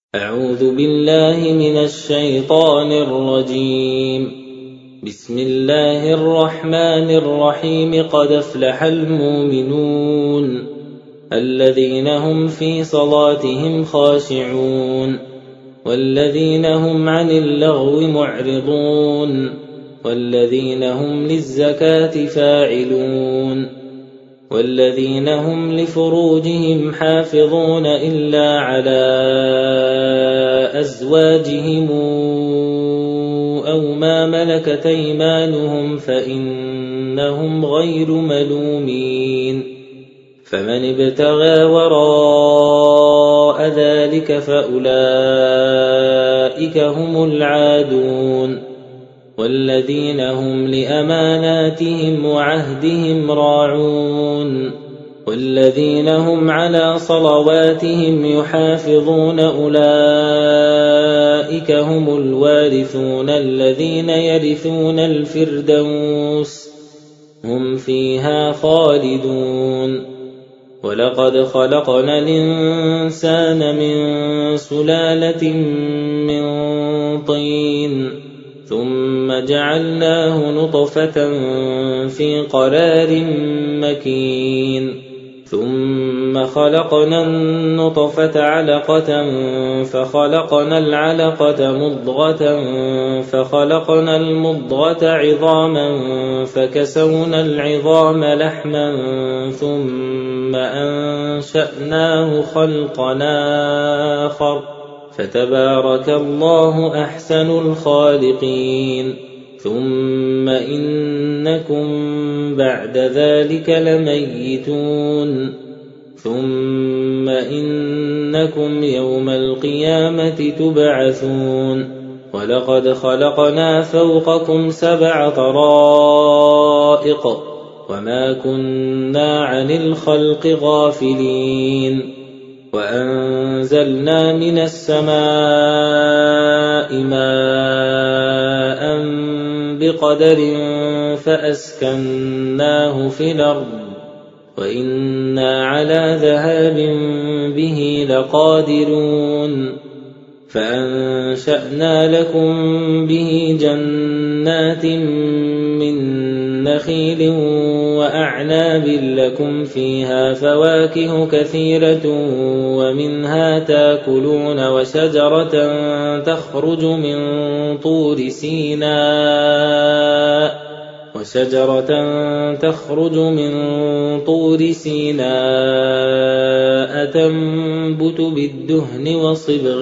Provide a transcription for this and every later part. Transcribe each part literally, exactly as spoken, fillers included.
أعوذ بالله من الشيطان الرجيم. بسم الله الرحمن الرحيم. قد أفلح المؤمنون الذين هم في صلاتهم خاشعون والذين هم عن اللغو معرضون والذين هم للزكاة فاعلون والذين هم لفروجهم حافظون إلا على أزواجهم أو ما ملكت أيمانهم فإنهم غير ملومين. فمن ابتغى وراء ذلك فأولئك هم العادون والذين هم لأماناتهم وعهدهم راعون والذين هم على صلواتهم يحافظون أولئك هم الوارثون الذين يرثون الفردوس هم فيها خالدون. ولقد خلقنا الإنسان من سلالة من طين ثم جعلناه نطفة في قرار مكين ثم خلقنا النطفة علقة فخلقنا العلقة مضغة فخلقنا المضغة عظاما فكسونا العظام لحما ثم أنشأناه خلقا آخر فتبارك الله أحسن الخالقين. ثم إنكم بعد ذلك لميتون ثم إنكم يوم القيامة تبعثون. ولقد خلقنا فوقكم سبع طرائق وما كنا عن الخلق غافلين وأنزلنا من السماء ماء بقدر فأسكناه في الأرض وإنا على ذهاب به لقادرون. فأنشأنا لكم به جنات من نخيل وأعناب لكم فيها فواكه كثيرة ومنها تاكلون وشجرة تخرج من طور سيناء وشجرة تخرج من طور سيناء تنبت بالدهن وصبغ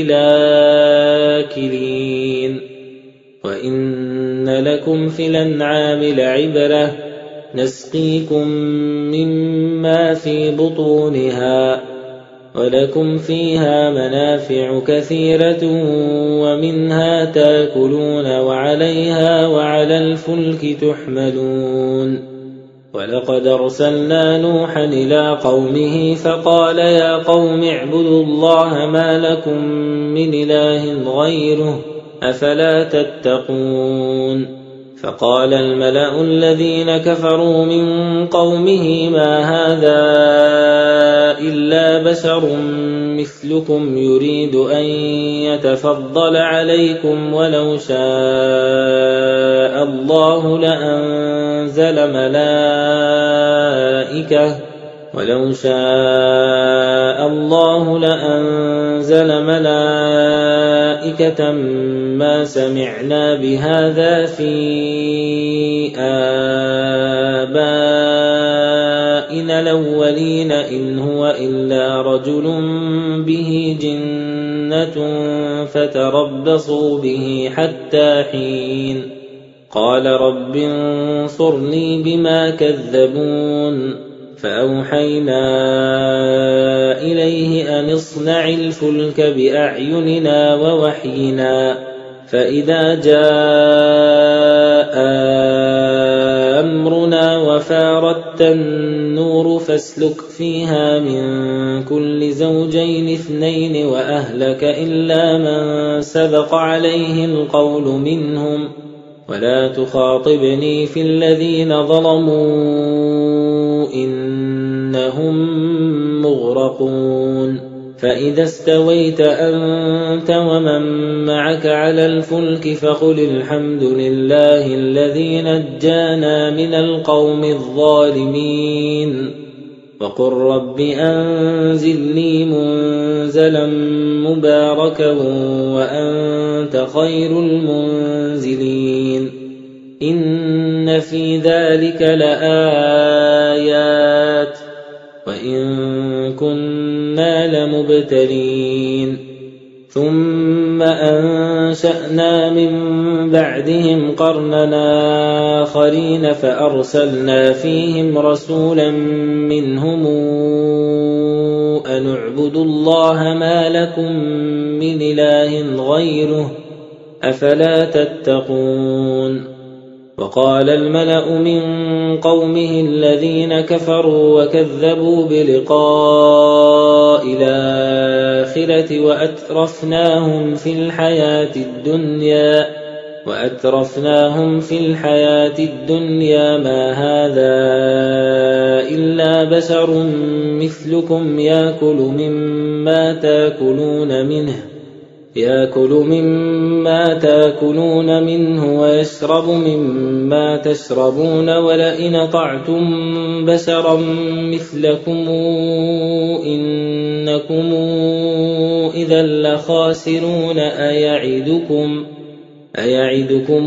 للآكلين. وإن لكم في الأنعام لعبرة نسقيكم مما في بطونها ولكم فيها منافع كثيرة ومنها تاكلون وعليها وعلى الفلك تحملون. ولقد أرسلنا نوحا إلى قومه فقال يا قوم اعبدوا الله ما لكم من إله غيره أفلا تتقون. فقال الملأ الذين كفروا من قومه ما هذا إلا بشر مثلكم يريد أن يتفضل عليكم ولو شاء الله لأنزل ملائكة ولو شاء الله لأنزل ملائكة ما سمعنا بهذا في آبائنا الأولين إن هو إلا رجل به جنة فتربصوا به حتى حين. قال رب انصرني بما كذبون. فأوحينا إليه أن اصنع الفلك بأعيننا ووحينا فإذا جاء أمرنا وفاردت النور فاسلك فيها من كل زوجين اثنين وأهلك إلا من سبق عليه القول منهم ولا تخاطبني في الذين ظلموا إنهم مغرقون. فإذا استويت أنت ومن معك على الفلك فقل الحمد لله الذي نجانا من القوم الظالمين وقل رب أنزلني منزلا مباركا وأنت خير المنزلين إن في ذلك لآيات وإن كنا لمبتلين ثم أنشأنا من بعدهم قرننا آخرين فأرسلنا فيهم رسولا منهم أن اعبدوا الله ما لكم من إله غيره أفلا تتقون وقال الملأ من قومه الذين كفروا وكذبوا بلقاء الآخرة وأترفناهم في الحياة الدنيا وأترفناهم في الحياة الدنيا ما هذا إلا بشر مثلكم يأكل مما تأكلون منه يأكل مما تأكلون منه ويشرب مما تشربون ولئن طعتم بشرا مثلكم إنكم إذا لخاسرون أيعدكم أيعدكم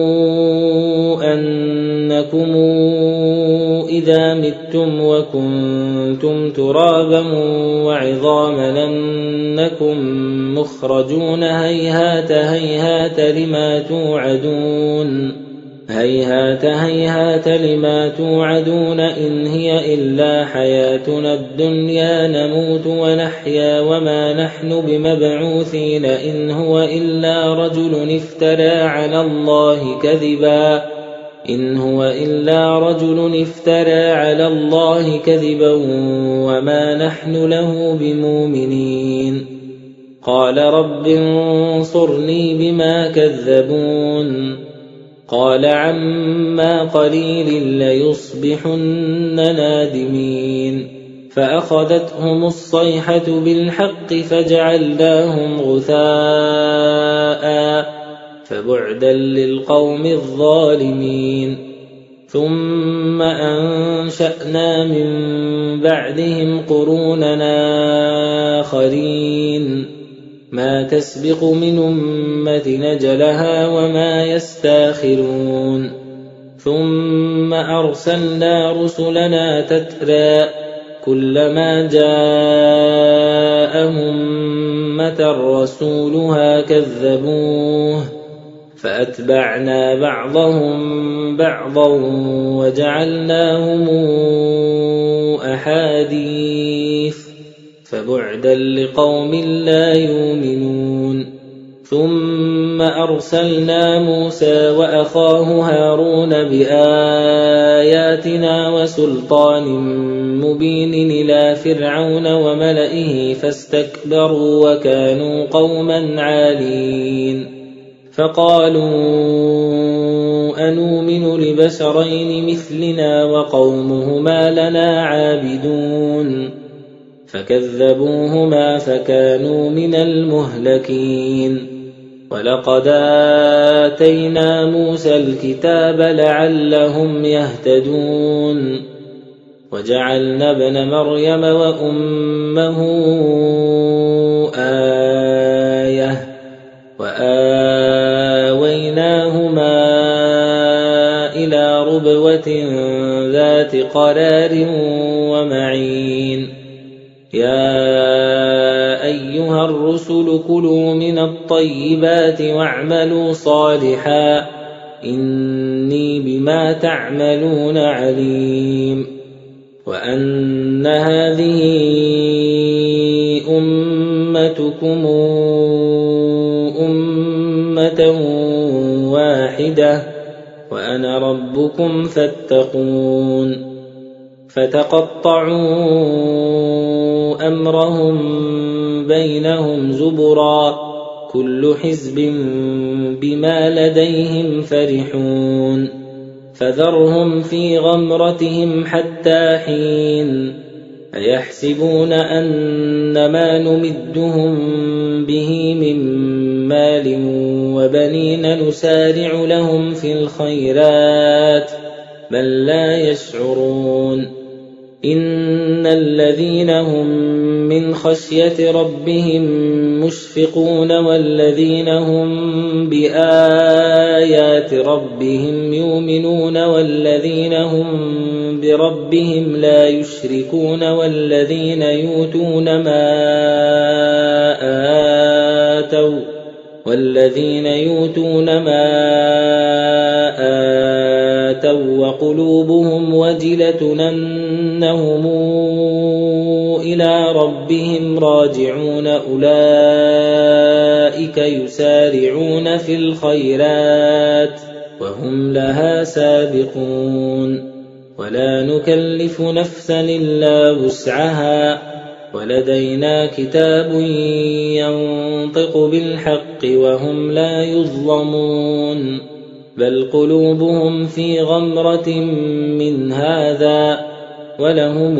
أنكم إذا متم وكنتم ترابا وعظاما أنكم مخرجون هيهات هيهات لما توعدون هيهات هيهات لما توعدون إن هي إلا حياتنا الدنيا نموت ونحيا وما نحن بمبعوثين إن هو إلا رجل افترى على الله كذبا إن هو إلا رجل افترى على الله كذبا وما نحن له بمؤمنين قال رب انصرني بما كذبون قال عما قليل ليصبحن نادمين فأخذتهم الصيحة بالحق فجعلناهم غثاء فبعدا للقوم الظالمين ثم أنشأنا من بعدهم قروننا آخرين ما تسبق من أمة نجلها وما يستاخرون ثم أرسلنا رسلنا تترى كلما جاء أمة رسولها كذبوه فأتبعنا بعضهم بعضا وجعلناهم أحاديث فبعدا لقوم لا يؤمنون ثم أرسلنا موسى وأخاه هارون بآياتنا وسلطان مبين إلى فرعون وملئه فاستكبروا وكانوا قوما عالين فقالوا أنؤمن لبشرين مثلنا وقومهما لنا عابدون فكذبوهما فكانوا من المهلكين ولقد آتينا موسى الكتاب لعلهم يهتدون وجعلنا ابن مريم وأمه آية وآويناهما إلى ربوة ذات قرار ومعين يا أيها الرسل كلوا من الطيبات واعملوا صالحا إني بما تعملون عليم وأن هذه أمتكم أمة واحدة وأنا ربكم فاتقون فتقطعوا أمرهم بينهم زبرا كل حزب بما لديهم فرحون فذرهم في غمرتهم حتى حين أيحسبون أن ما نمدهم به من مال وبنين نسارع لهم في الخيرات بل لا يشعرون إن الذين هم من خشية ربهم مشفقون والذين هم بآيات ربهم يؤمنون والذين هم بربهم لا يشركون والذين يؤتون ما آتوا والذين يؤتون ما آتوا وقلوبهم وجلة أنهم إلى ربهم راجعون أولئك يسارعون في الخيرات وهم لها سابقون ولا نكلف نفسا إلا وسعها ولدينا كتاب ينطق بالحق وهم لا يظلمون بل قلوبهم في غمرة من هذا ولهم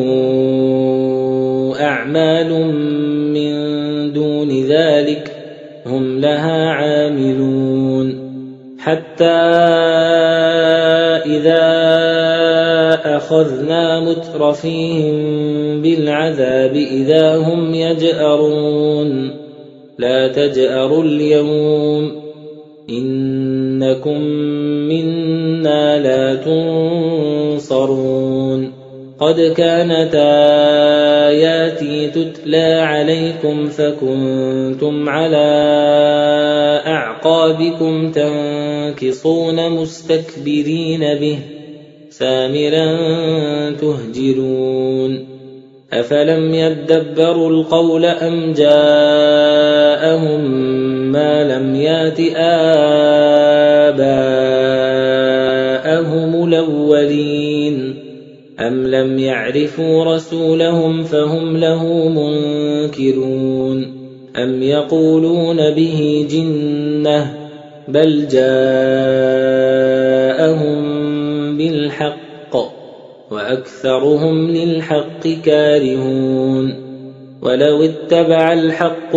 أعمال من دون ذلك هم لها عاملون حتى إذا أخذنا مترفيهم بالعذاب إذا هم يجأرون لا تجأروا اليوم إنكم منا لا تنصرون قد كانت آياتي تتلى عليكم فكنتم على أعقابكم تنكصون مستكبرين به سامرا تهجرون أفلم يدبروا القول أم جاءهم ما لم يات آباءهم الأولين أم لم يعرفوا رسولهم فهم له منكرون أم يقولون به جنة بل جاءهم بالحق وأكثرهم للحق كارهون ولو اتبع الحق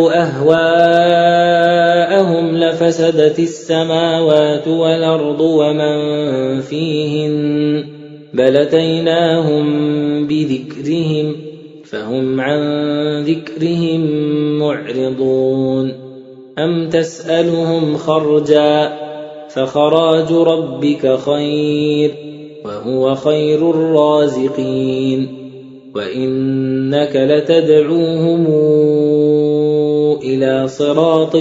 أهواءهم لفسدت السماوات والأرض ومن فيهن بل أتيناهم بذكرهم فهم عن ذكرهم معرضون أم تسألهم خرجا فخراج ربك خير وهو خير الرازقين وإنك لتدعوهم إلى صراط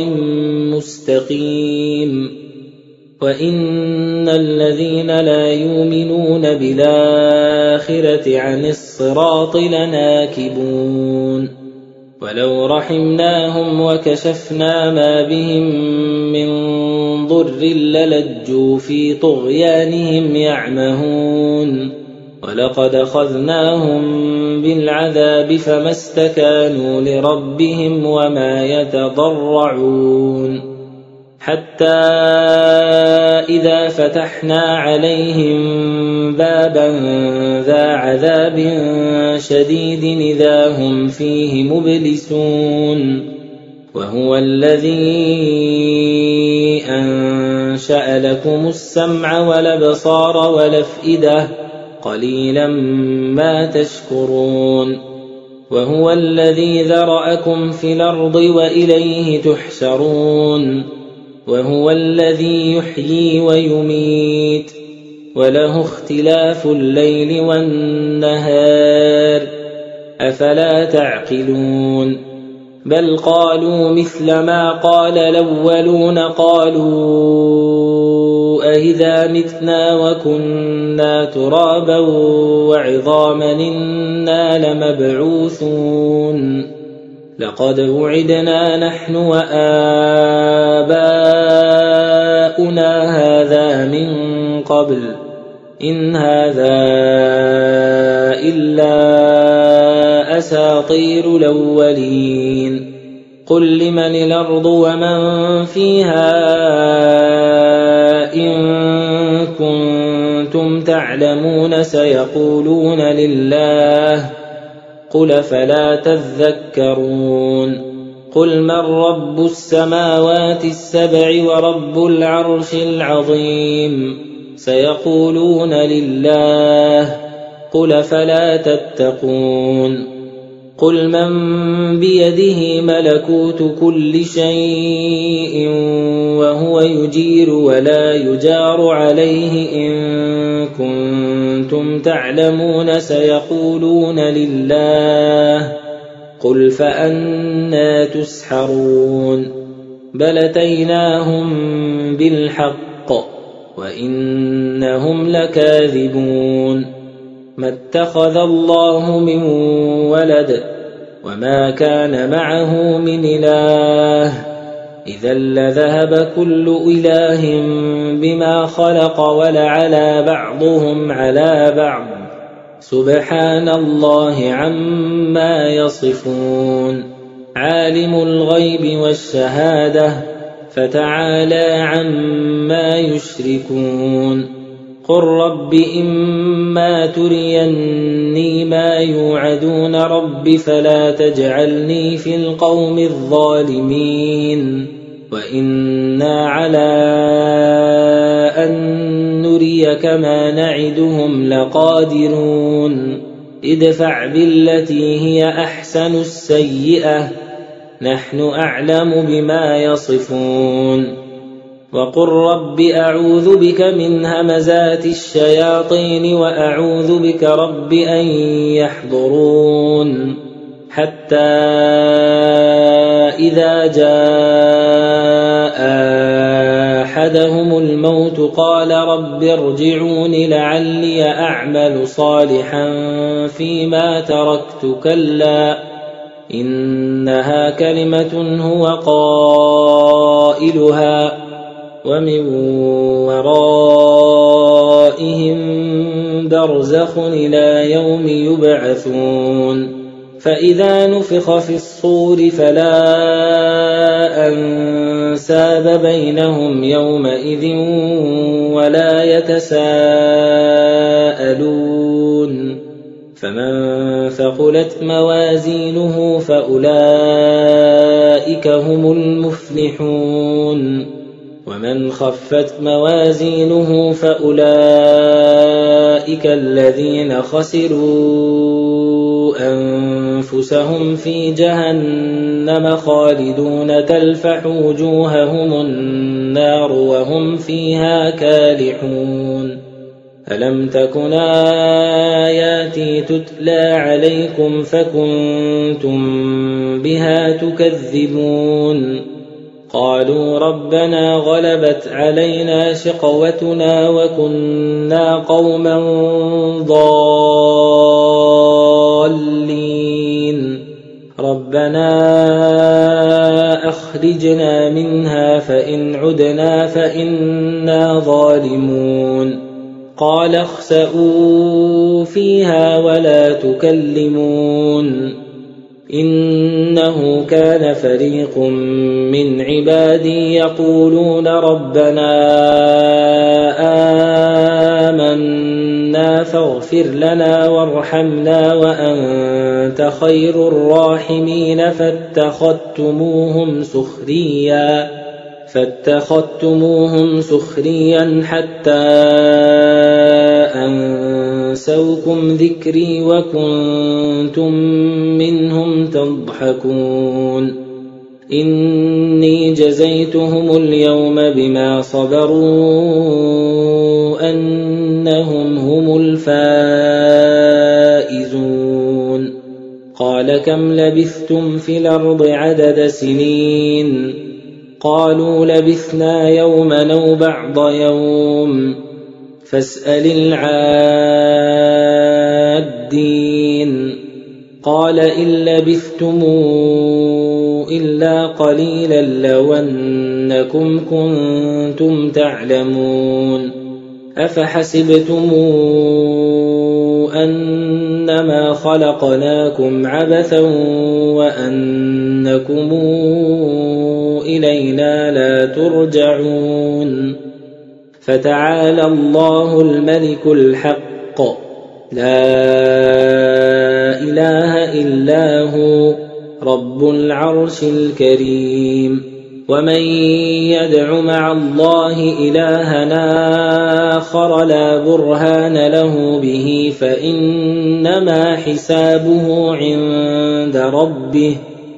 مستقيم وإن الذين لا يؤمنون بالآخرة عن الصراط لناكبون ولو رحمناهم وكشفنا ما بهم من ضر للجوا في طغيانهم يعمهون ولقد أخذناهم بالعذاب فما استكانوا لربهم وما يتضرعون حتى إذا فتحنا عليهم بابا ذا عذاب شديد إذا هم فيه مبلسون وهو الذي أنشأ لكم السمع والأبصار والأفئدة قليلا ما تشكرون وهو الذي ذرأكم في الأرض وإليه تحشرون وهو الذي يحيي ويميت وله اختلاف الليل والنهار أفلا تعقلون بل قالوا مثل ما قال الأولون قالوا أإذا متنا وكنا ترابا وعظاما إنا لمبعوثون لقد وعدنا نحن وآباؤنا هذا من قبل إن هذا إلا أساطير الأولين قل لمن الأرض ومن فيها إن كنتم تعلمون سيقولون لله قل فلا تذكرون قل من رب السماوات السبع ورب العرش العظيم سيقولون لله قل فلا تتقون قل من بيده ملكوت كل شيء وهو يجير ولا يجار عليه إن كنتم تعلمون سيقولون لله قل فأنى تسحرون بل أتيناهم بالحق وإنهم لكاذبون ما اتخذ الله من ولد وما كان معه من إله إذا لذهب كل إله بما خلق ولعلى بعضهم على بعض سبحان الله عما يصفون عالم الغيب والشهادة فتعالى عما يشركون قل رب إما تريني ما يوعدون رب فلا تجعلني في القوم الظالمين وإنا على أن نريك ما نعدهم لقادرون ادفع بالتي هي أحسن السيئة نحن أعلم بما يصفون وقل رب أعوذ بك من همزات الشياطين وأعوذ بك رب أن يحضرون حتى إذا جاء أحدهم الموت قال رب ارجعون لعلي أعمل صالحا فيما تركت كلا إنها كلمة هو قائلها ومن ورائهم برزخ إلى يوم يبعثون فإذا نفخ في الصور فلا أنساب بينهم يومئذ ولا يتساءلون فمن ثقلت موازينه فأولئك هم المفلحون ومن خفت موازينه فأولئك الذين خسروا أنفسهم في جهنم خالدون تلفح وجوههم النار وهم فيها كالحون ألم تكن آياتي تتلى عليكم فكنتم بها تكذبون قالوا ربنا غلبت علينا شقوتنا وكنا قوما ضالين ربنا أخرجنا منها فإن عدنا فإنا ظالمون قال اخسئوا فيها ولا تكلمون إنه كان فريق من عبادي يقولون ربنا آمنا فاغفر لنا وارحمنا وأنت خير الراحمين فاتخذتموهم سخريا فاتخذتموهم سخريا حتى أنسوكم ذكري وكنتم منهم تضحكون إني جزيتهم اليوم بما صبروا أنهم هم الفائزون قال كم لبثتم في الأرض عدد سنين قالوا لبثنا يوما أو بعض يوم فاسأل العادين قال إن لبثتم إلا قليلا لو أنكم كنتم تعلمون أفحسبتم أنما خلقناكم عبثا وأنكم إلينا لا ترجعون فتعالى الله الملك الحق لا إله إلا هو رب العرش الكريم. ومن يدع مع الله إلهًا آخر لا برهان له به فإنما حسابه عند ربه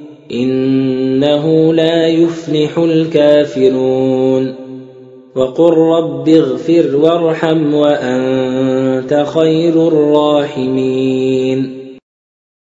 إنه لا يفلح الكافرون. وقل رب اغفر وارحم وأنت خير الراحمين.